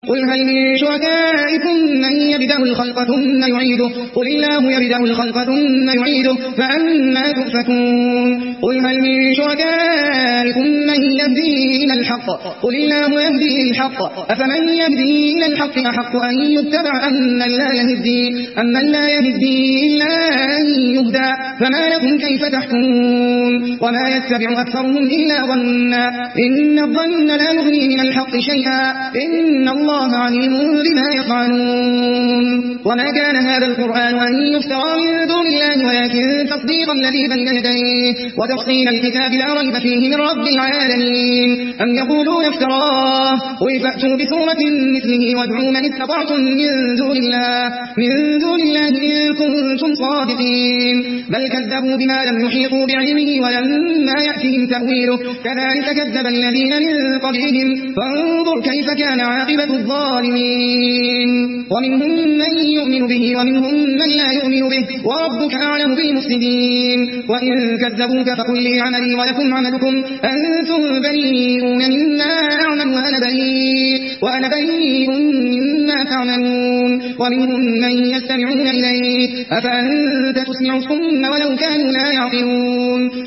قل هل من شركائكم من يبدأ الخلق ثم يعيده قل الله يبدأ الخلق ثم يعيده فأنا تؤفكون قل هل من شركائكم من يهدي إلى الحق قل الله يهدي إلى الحق أفمن يهدي إلى الحق أحق أن يتبع أمن لا يهدي إلا أن يهدى فما لكم كيف تحكمون وما يتبع أكثرهم إلا ظنا إن الظن لا يغني من الحق شيئا إن الله عليم بما يفعلون وما كان هذا القرآن أن يفترى من دون الله ولكن تصديق الذي بين يديه وتفصيل الكتاب لا ريب فيه من رب العالمين أم يقولون افتراه قل فأتوا بسورة مثله وادعوا من استطعتم من دون الله إن كنتم صادقين بل كذبوا بما لم يحيطوا بعلمه ولما يأتهم تأويله كذلك كذب الذين من قبلهم فانظر كيف كان عاقبة الظالمين ومنهم من يؤمن به ومنهم من لا يؤمن به وربك أعلم بالمفسدين وإن كذبوك فقل لي عملي ولكم عملكم أنتم بريئون مما أعمل وأنا بريء مما تعملون ومنهم من يستمعون إليك أفأنت تسمع الصم ولو كانوا لا يعقلون